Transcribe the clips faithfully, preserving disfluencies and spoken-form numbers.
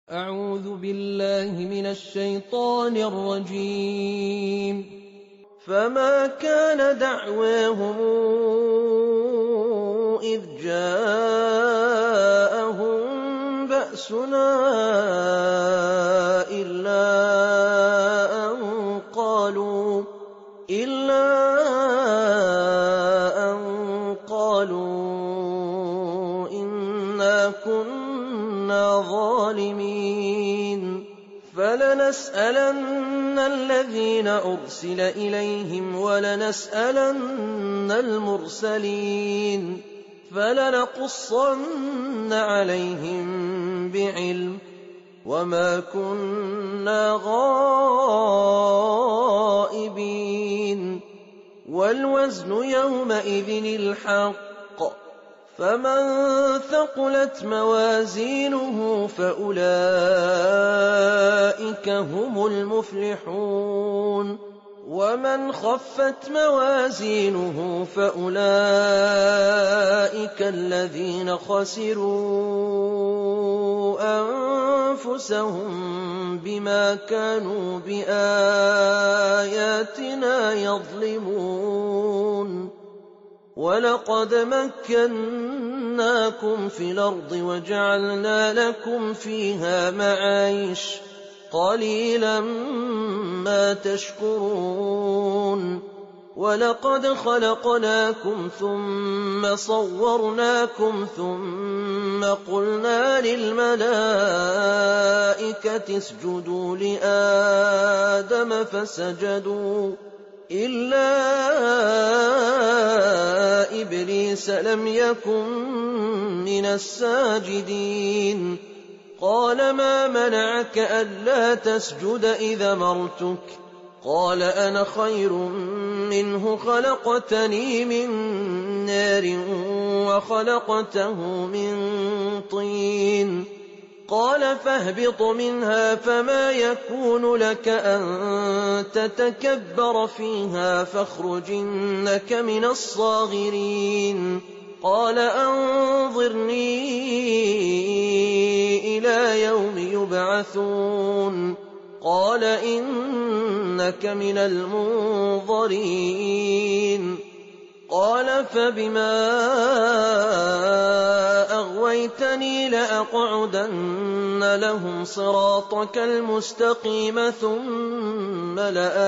أعوذ بالله من الشيطان الرجيم. فما كان دعواهم إذ جاءهم بأسنا إلا أن قالوا إلا أن قالوا إنا كنا ظالمين. فلنسألن الذين أرسل إليهم ولنسألن المرسلين فلنقصن عليهم بعلم وما كنا غائبين. والوزن يومئذ الحق فمن ثقلت موازينه فأولئك هم المفلحون ومن خفت موازينه فأولئك الذين خسروا أنفسهم بما كانوا بآياتنا يظلمون. ولقد مكناكم في الأرض وجعلنا لكم فيها معايش قليلا ما تشكرون. ولقد خلقناكم ثم صورناكم ثم قلنا للملائكة اسجدوا لآدم فسجدوا إلا إبليس لم يكن من الساجدين. قال ما منعك ألا تسجد إذا أمرتك؟ قال أنا خير منه خلقتني من نار وخلقته من طين. قال فاهبط منها فما يكون لك أن تتكبر فيها فاخرج إنك من الصاغرين. قال أنظرني إلى يوم يبعثون. قال إنك من المنظرين. قال فبما أغويتني لأقعدن لهم صراطك المستقيم ثم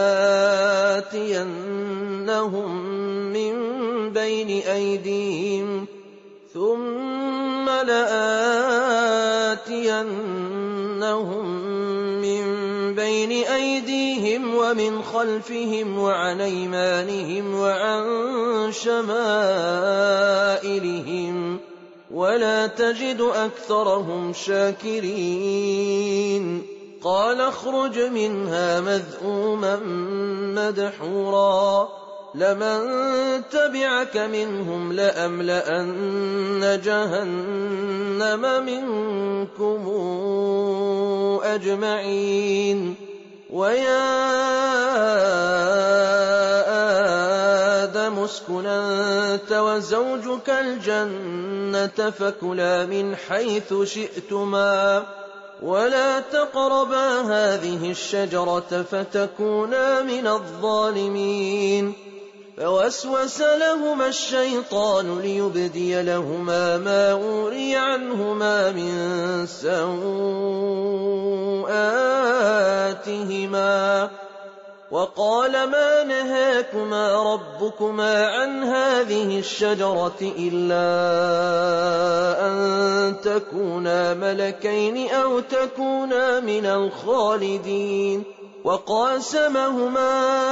لآتينهم من بين أيديهم ثم لآتينهم من بين أيديهم ومن خلفهم وعن أيمانهم وعن شمائلهم ولا تجد أكثرهم شاكرين. قال اخرج منها مذءوما مدحورا لمن تبعك منهم لأملأن جهنم منكم أجمعين. ويا آدم اسكن أنت وزوجك الجنة فكلا من حيث شئتما ولا تقربا هذه الشجرة فتكونا من الظالمين. فوسوس لهما الشيطان ليبدي لهما ما أوري عنهما من سوآتهما وقال ما نهاكما ربكما عن هذه الشجرة إلا أن تكونا ملكين أو تكونا من الخالدين. وقاسمهما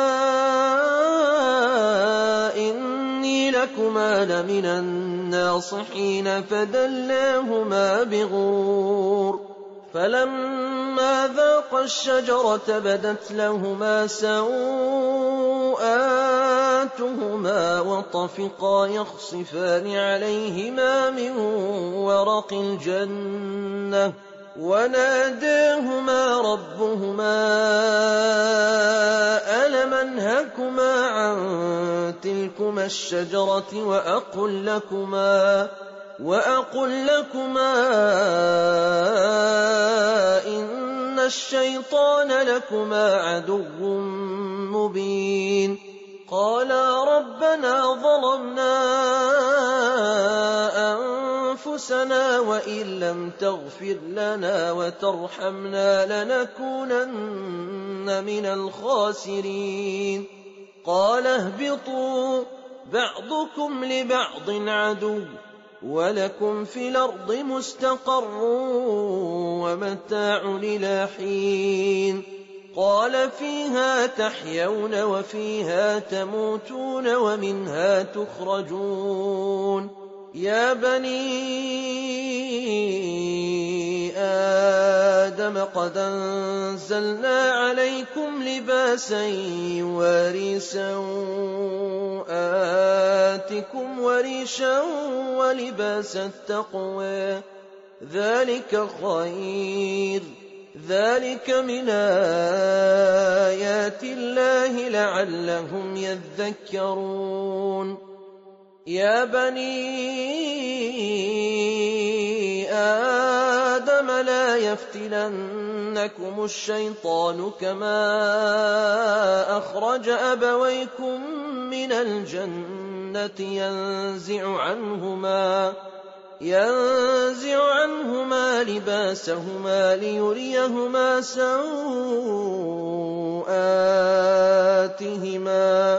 إني لكما لمن الناصحين فدلاهما بغرور. فلما ذاقا الشجرة بدت لهما سوآتهما وطفقا يخصفان عليهما من ورق الجنة وناداهما ربهما ألم أنهكما عن تلكما الشجرة وأقل لكما وأقل لكما الشيطان لكما عدو مبين قالا ربنا ظلمنا أنفسنا وإن لم تغفر لنا وترحمنا لنكونن من الخاسرين قال اهبطوا بعضكم لبعض عدو ولكم في الأرض مستقر ومتاع إلى حين قال فيها تحيون وفيها تموتون ومنها تخرجون يا بني آدم قد أنزلنا عليكم لباسا يواري سوآتكم وريشا ولباس التقوى ذلك خير ذلك من آيات الله لعلهم يذكرون يا بني آدم لا يفتننكم الشيطان كما أخرج أبويكم من الجنة ينزع عنهما ينزع عنهما لباسهما ليريهما سوآتهما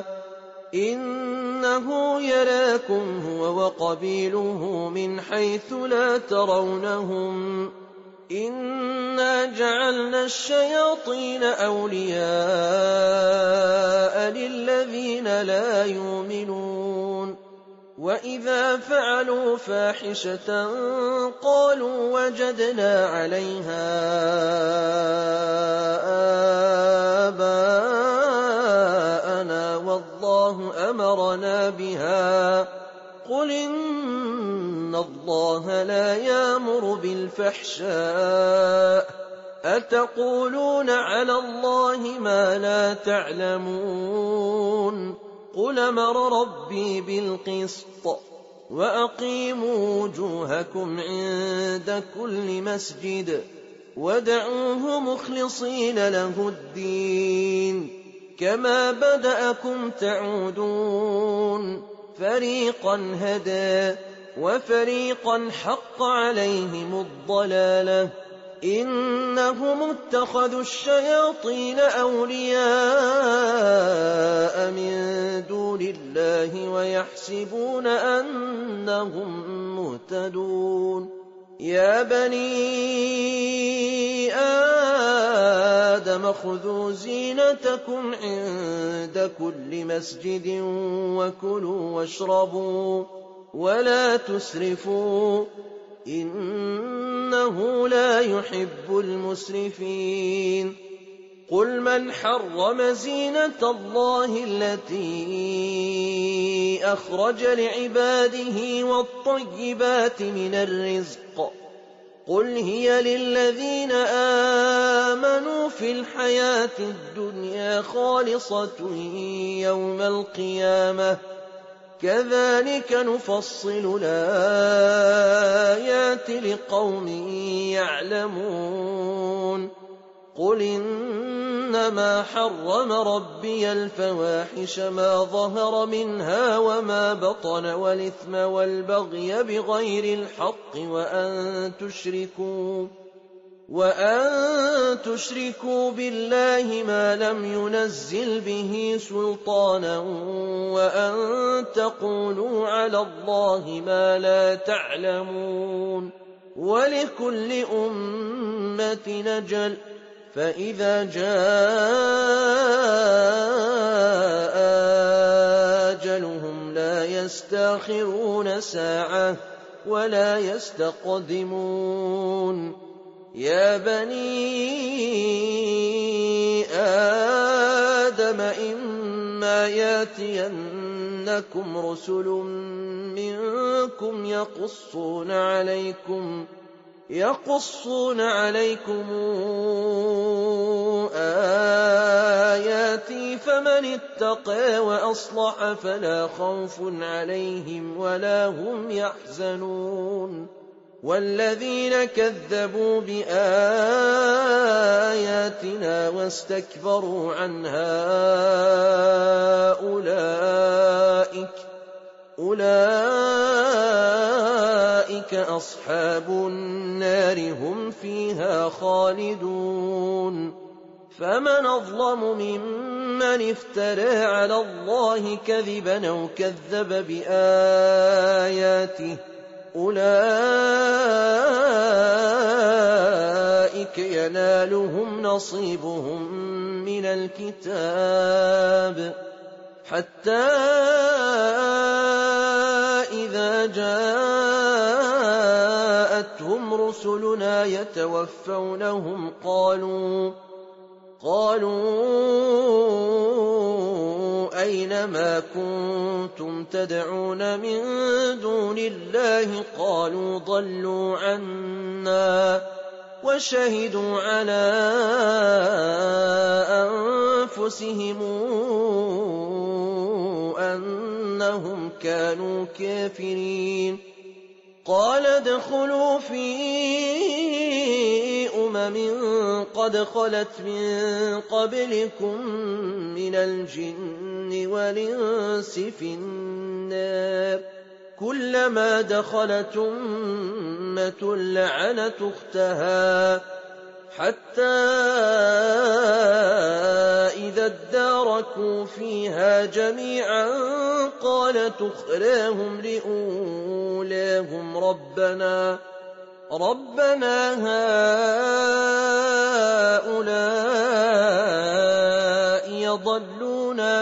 إنه يراكم هو وقبيله من حيث لا ترونهم إنا جعلنا الشياطين أولياء للذين لا يؤمنون وإذا فعلوا فاحشة قالوا وجدنا عليها آباءنا والله أمرنا بها قل إن الله لا يأمر بالفحشاء أتقولون على الله ما لا تعلمون قل أمر ربي بالقسط وأقيموا وجوهكم عند كل مسجد وادعوه مخلصين له الدين كما بدأكم تعودون فريقا هدى وفريقا حق عليهم الضلالة إنهم اتخذوا الشياطين أولياء من دون الله ويحسبون أنهم مهتدون يا بني آدم خذوا زينتكم عند كل مسجد وكلوا واشربوا ولا تسرفوا إنه لا يحب المسرفين قل من حرم زينة الله التي أخرج لعباده والطيبات من الرزق قل هي للذين آمنوا في الحياة الدنيا خالصة يوم القيامة كذلك نفصل الآيات لقوم يعلمون قل إنما حرم ربي الفواحش ما ظهر منها وما بطن والإثم والبغي بغير الحق وأن تشركوا وأن تشركوا بالله ما لم ينزل به سلطانا وأن تقولوا على الله ما لا تعلمون ولكل أمة نجل فإذا جاء أجلهم لا يستأخرون ساعة ولا يستقدمون يا بني آدم إما ياتينكم رسل منكم يقصون عليكم يقصون عليكم آياتي فمن اتقى وأصلح فلا خوف عليهم ولا هم يحزنون والذين كذبوا بآياتنا واستكبروا عنها أولئك, أولئك أصحاب النار هم فيها خالدون. فمن أظلم ممن افترى على الله كذبا أو كذب بآياته أولئك ينالهم نصيبهم من الكتاب حتى إذا جاءتهم رسلنا يتوفونهم قالوا قالوا أين ما كنتم تدعون من دون الله قالوا ضلوا عنا وشهدوا على أنفسهم أنهم كانوا كافرين. قال ادخلوا في أمم قد خلت من قبلكم من الجن والإنس في النار كلما دخلت أمة لعنت أختها حتى إذا اداركوا فيها جميعا قالت أخراهم لأولاهم ربنا ربنا هؤلاء يضلونا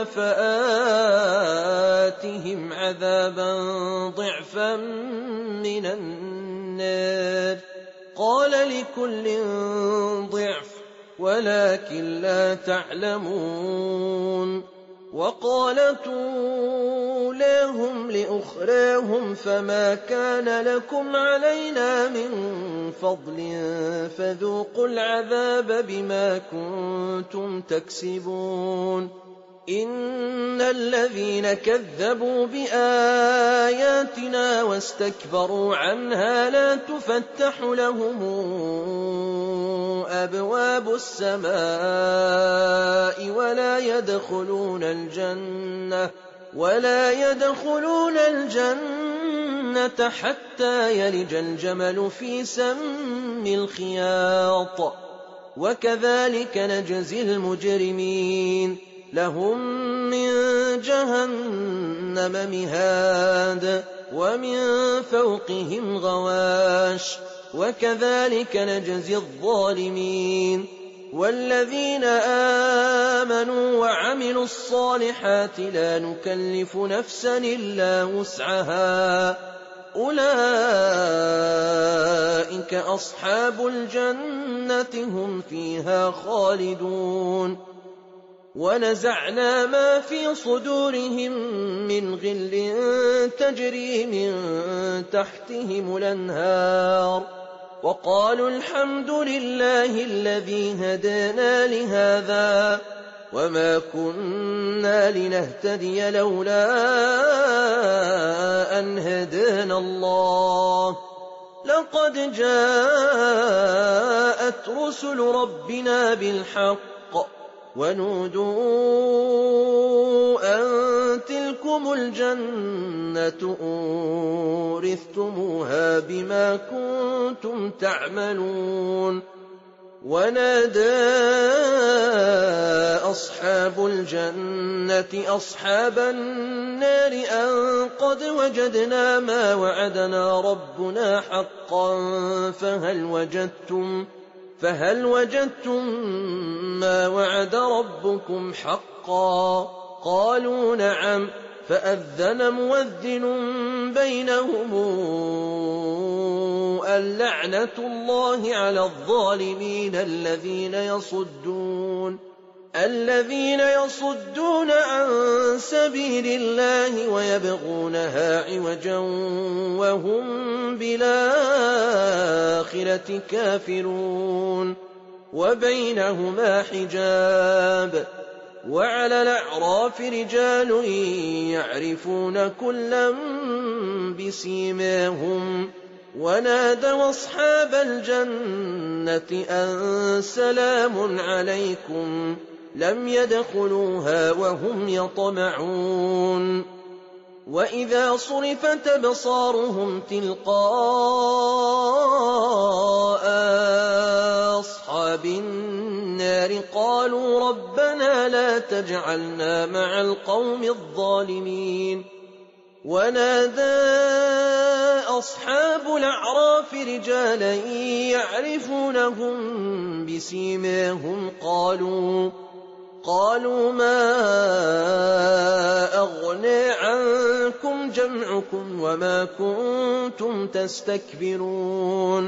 فآتهم عذابا ضعفا من النار قال لكل ضعف ولكن لا تعلمون. وقالت أولاهم لأخراهم فما كان لكم علينا من فضل فذوقوا العذاب بما كنتم تكسبون. إن الذين كذبوا بآياتنا واستكبروا عنها لا تفتح لهم أبواب السماء ولا يدخلون الجنة ولا يدخلون الجنة حتى يلج الجمل في سم الخياط وكذلك نجزي المجرمين. لهم من جهنم مهاد ومن فوقهم غواش وكذلك نجزي الظالمين. والذين آمنوا وعملوا الصالحات لا نكلف نفسا إلا وسعها أولئك أصحاب الجنة هم فيها خالدون. ونزعنا ما في صدورهم من غل تجري من تحتهم الأنهار وقالوا الحمد لله الذي هدانا لهذا وما كنا لنهتدي لولا أن هدانا الله لقد جاءت رسل ربنا بالحق ونودوا أن تلكم الجنة أورثتموها بما كنتم تعملون. ونادى أصحاب الجنة أصحاب النار أن قد وجدنا ما وعدنا ربنا حقا فهل وجدتم فهل وجدتم ما وعد ربكم حقا قالوا نعم فأذن مؤذن بينهم اللعنة الله على الظالمين الذين يصدون الذين يصدون عن سبيل الله ويبغونها عوجا وهم بالآخرة كافرون. وبينهما حجاب وعلى الأعراف رجال يعرفون كلا بسيماهم ونادوا أصحاب الجنة أن سلام عليكم لم يدخلوها وهم يطمعون وإذا صرفت أبصارهم تلقاء أصحاب النار قالوا ربنا لا تجعلنا مع القوم الظالمين ونادى أصحاب الأعراف رجالا يعرفونهم بسيماهم قالوا قالوا ما أغنى عنكم جمعكم وما كنتم تستكبرون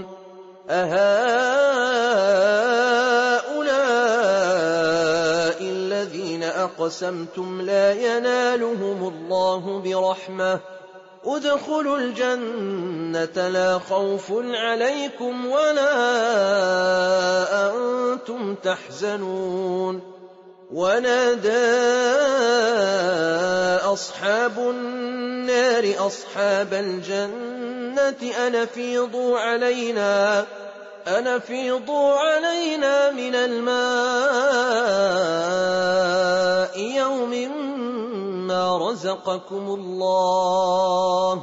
أهؤلاء الذين أقسمتم لا ينالهم الله برحمة ادخلوا الجنة لا خوف عليكم ولا أنتم تحزنون ونادى أصحاب النار أصحاب الجنة أن أفيضوا علينا أن أفيضوا علينا من الماء يوم ما رزقكم الله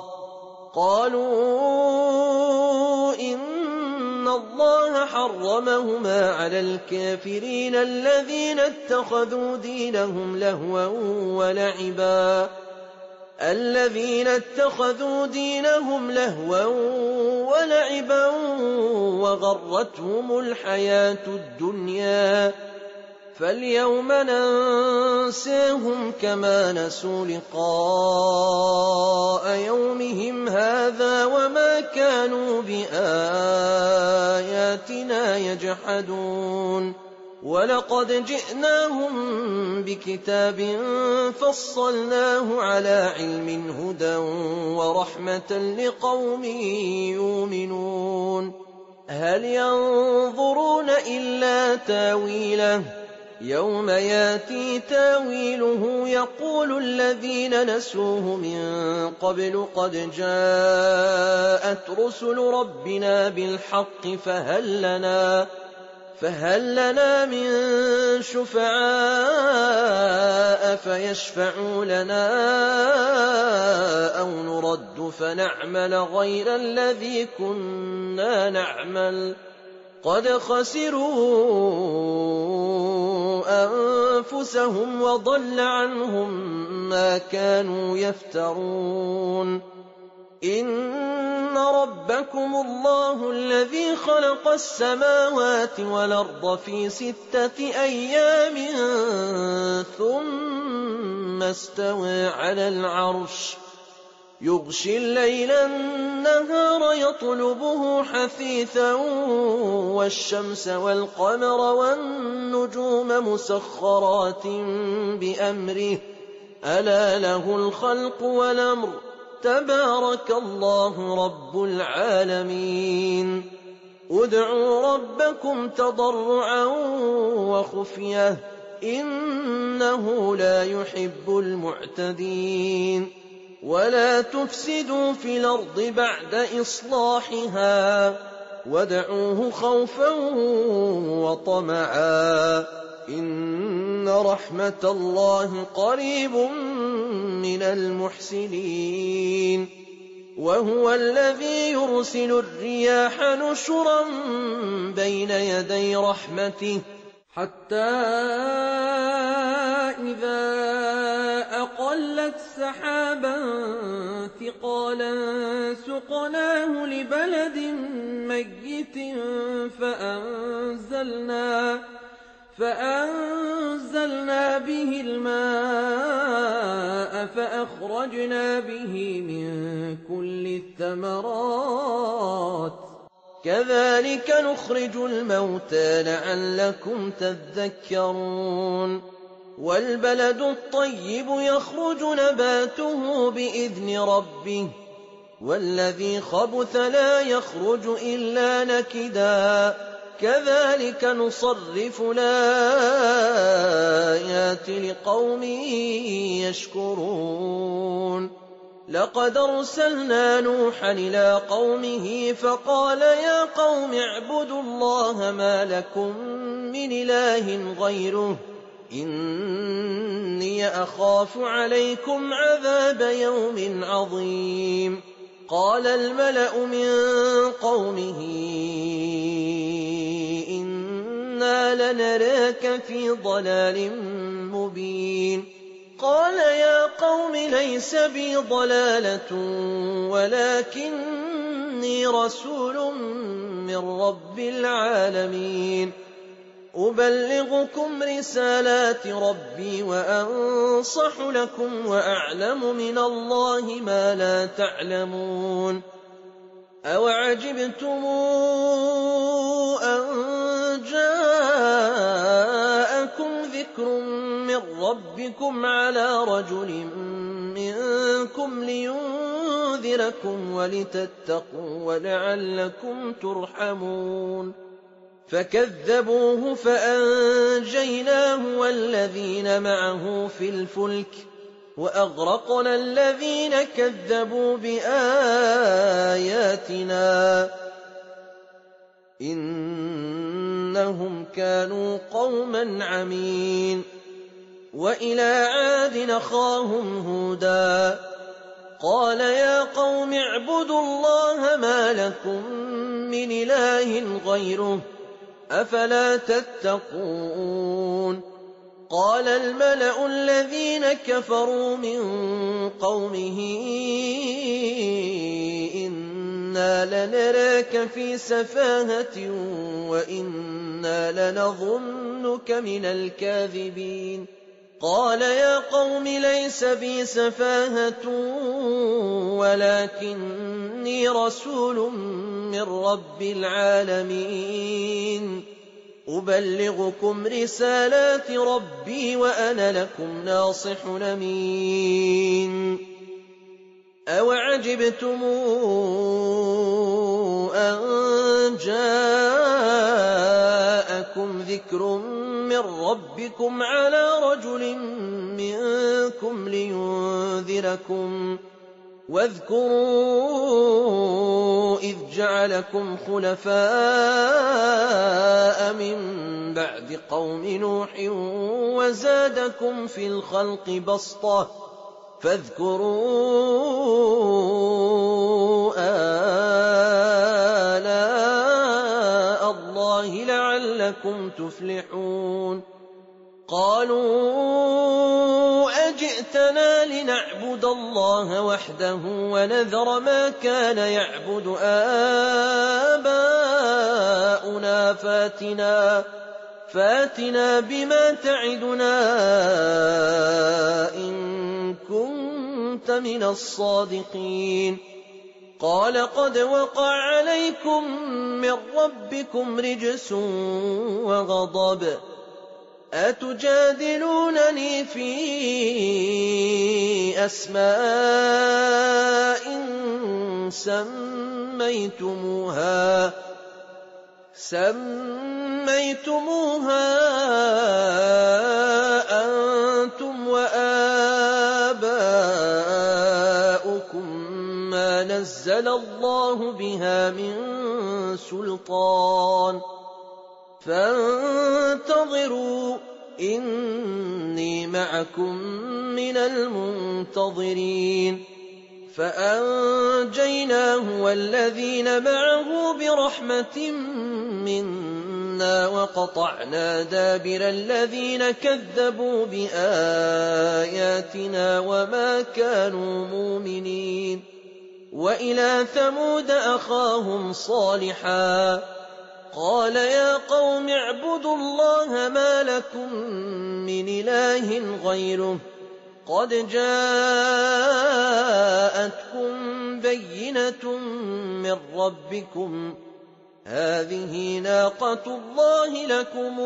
قالوا إن الله حرمهما على الكافرين الذين اتخذوا دينهم لهوا ولعبا الذين اتخذوا دينهم لهوا ولعبا وغرتهم الحياة الدنيا فاليوم ننساهم كما نسوا لقاء يومهم هذا وما كانوا بآياتنا يجحدون ولقد جئناهم بكتاب فصلناه على علم هدى ورحمة لقوم يؤمنون هل ينظرون إلا تاويله يوم ياتي تاويله يقول الذين نسوه من قبل قد جاءت رسل ربنا بالحق فهل لنا فهل لنا من شفعاء فيشفعوا لنا أو نرد فنعمل غير الذي كنا نعمل قد خسروا أنفسهم وضل عنهم ما كانوا يفترون إن ربكم الله الذي خلق السماوات والأرض في ستة أيام ثم استوى على العرش يغشي الليل النهار يطلبه حثيثا والشمس والقمر والنجوم مسخرات بأمره ألا له الخلق والأمر تبارك الله رب العالمين ادعوا ربكم تضرعا وخفية إنه لا يحب المعتدين ولا تفسدوا في الأرض بعد إصلاحها وادعوه خوفا وطمعا إن رحمة الله قريب من المحسنين وهو الذي يرسل الرياح نشرا بين يدي رحمته حتى إذا أقلت سحابا ثقالا سقناه لبلد ميت فأنزلنا فأنزلنا به الماء فأخرجنا به من كل الثمرات كذلك نخرج الموتى لعلكم تذكرون والبلد الطيب يخرج نباته بإذن ربه والذي خبث لا يخرج إلا نكدا كذلك نصرف الآيات لقوم يشكرون لقد أرسلنا نوحا إلى قومه فقال يا قوم اعبدوا الله ما لكم من إله غيره إني أخاف عليكم عذاب يوم عظيم قال الملأ من قومه إنا لنراك في ضلال مبين قال يا قوم ليس بي ضلالة ولكني رسول من رب العالمين أبلغكم رسالات ربي وأنصح لكم وأعلم من الله ما لا تعلمون أوعجبتم أن جاءكم ذكر من ربكم على رجل منكم لينذركم ولتتقوا ولعلكم ترحمون فكذبوه فأنجيناه والذين معه في الفلك وأغرقنا الذين كذبوا بآياتنا إنهم كانوا قوما عمين وإلى عاد أخاهم هودا قال يا قوم اعبدوا الله ما لكم من إله غيره أفلا تتقون قال الملأ الذين كفروا من قومه إنا لنراك في سفاهة وإنا لنظنك من الكاذبين قال يا قوم ليس بي سفاهة ولكني رسول من رب العالمين أبلغكم رسالات ربي وأنا لكم ناصح أمين أوعجبتم أن جاءكم ذكر من ربكم على رجل منكم لينذركم واذكروا إذ جعلكم خلفاء من بعد قوم نوح وزادكم في الخلق بسطة فاذكروا آلاء الله لعلكم تفلحون قالوا أجئتنا لنعبد الله وحده ونذر ما كان يعبد آباؤنا فاتنا فاتنا بما تعدنا إن كنت من الصادقين قال قد وقع عليكم من ربكم رجس وغضب أتجادلونني في أسماء سميتموها سميتموها أنتم وآباؤكم ما نزل الله بها من سلطان فانتظروا إني معكم من المنتظرين فأنجيناه والذين معه برحمة منا وقطعنا دابر الذين كذبوا بآياتنا وما كانوا مؤمنين وإلى ثمود أخاهم صالحا قال يا قوم اعبدوا الله ما لكم من إله غيره قد جاءتكم بينة من ربكم هذه ناقة الله لكم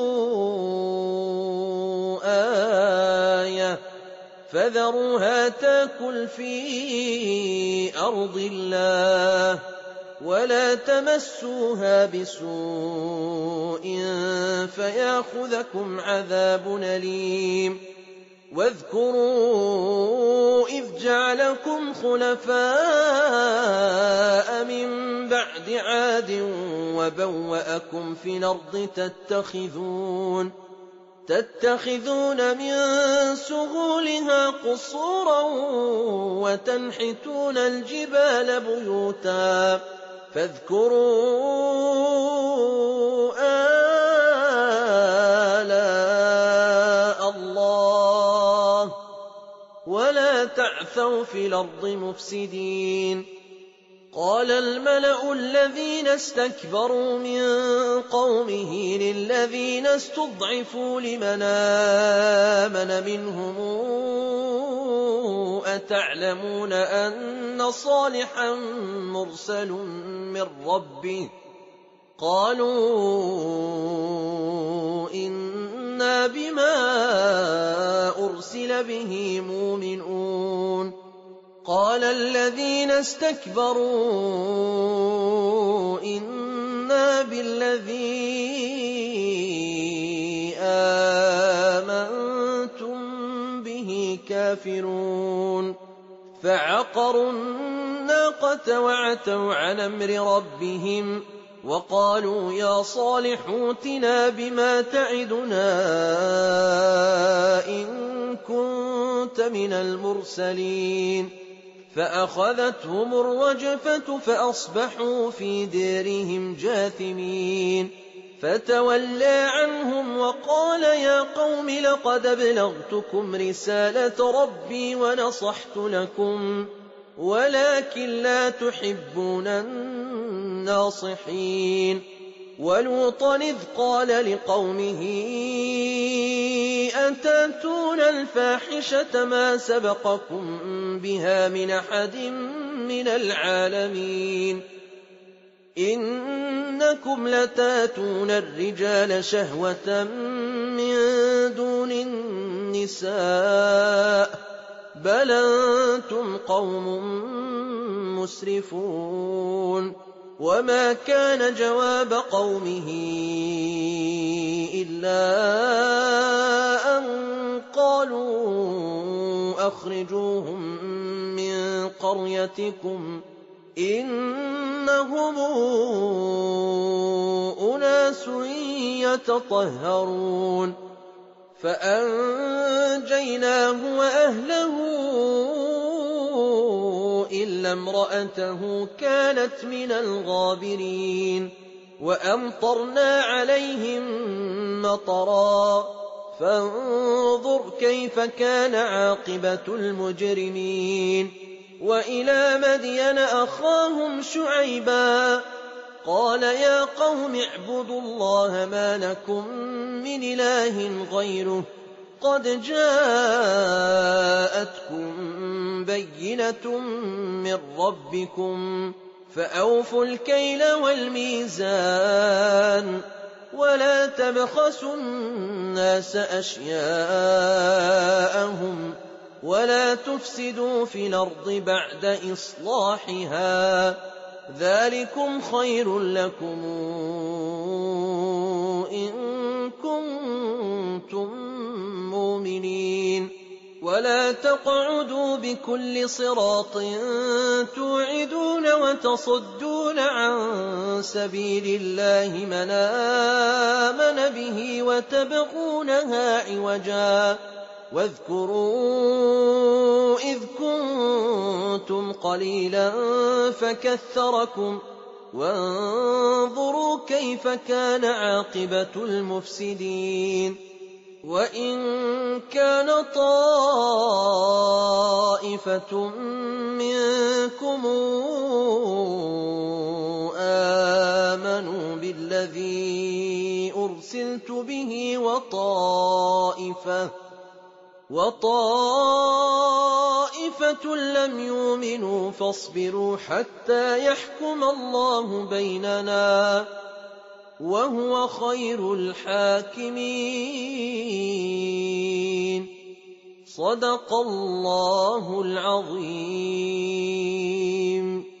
آية فذروها تاكل في أرض الله ولا تمسوها بسوء فياخذكم عذاب أليم واذكروا إذ جعلكم خلفاء من بعد عاد وبوأكم في الأرض تتخذون تتخذون من سهولها قصورا وتنحتون الجبال بيوتا فاذكروا آلاء الله ولا تعثوا في الأرض مفسدين. قال الملأ الذين استكبروا من قومه للذين استضعفوا لمن آمن منهم أتعلمون أن صالحا مرسل من ربه قالوا إنا بما أرسل به مؤمنون. قال الذين استكبروا إنا بالذي آمنتم به كافرون. فعقروا الناقة وعتوا عن أمر ربهم وقالوا يا صالح ائتنا بما تعدنا إن كنت من المرسلين. فأخذتهم الرجفة فأصبحوا في ديرهم جاثمين. فتولى عنهم وقال يا قوم لقد أبلغتكم رسالة ربي ونصحت لكم ولكن لا تحبون الناصحين. ولوطا إذ قال لقومه أتاتون الفاحشة ما سبقكم بها من أحد من العالمين إنكم لتاتون الرجال شهوة من دون النساء بل أنتم قوم مسرفون. وما كان جواب قومه إلا أن قالوا أخرجوهم من قريتكم إنهم أناس يتطهرون. فأنجيناه وأهله إلا امرأته كانت من الغابرين. وأمطرنا عليهم مطرا فانظر كيف كان عاقبة المجرمين. وإلى مدين أخاهم شعيبا قال يا قوم اعبدوا الله ما لكم من إله غيره قد جاءتكم بينة من ربكم فأوفوا الكيل والميزان ولا تبخسوا الناس أشياءهم ولا تفسدوا في الأرض بعد إصلاحها ذلكم خير لكم إن كنتم مؤمنين. ولا تقعدوا بكل صراط توعدون وتصدون عن سبيل الله من آمن به وتبغونها عوجا واذكروا إذ كنتم قليلا فكثركم وانظروا كيف كان عاقبة المفسدين. وإن كان طائفة منكم آمنوا بالذي أرسلت به وطائفة وطائفة لم يؤمنوا فاصبروا حتى يحكم الله بيننا وهو خير الحاكمين. صدق الله العظيم.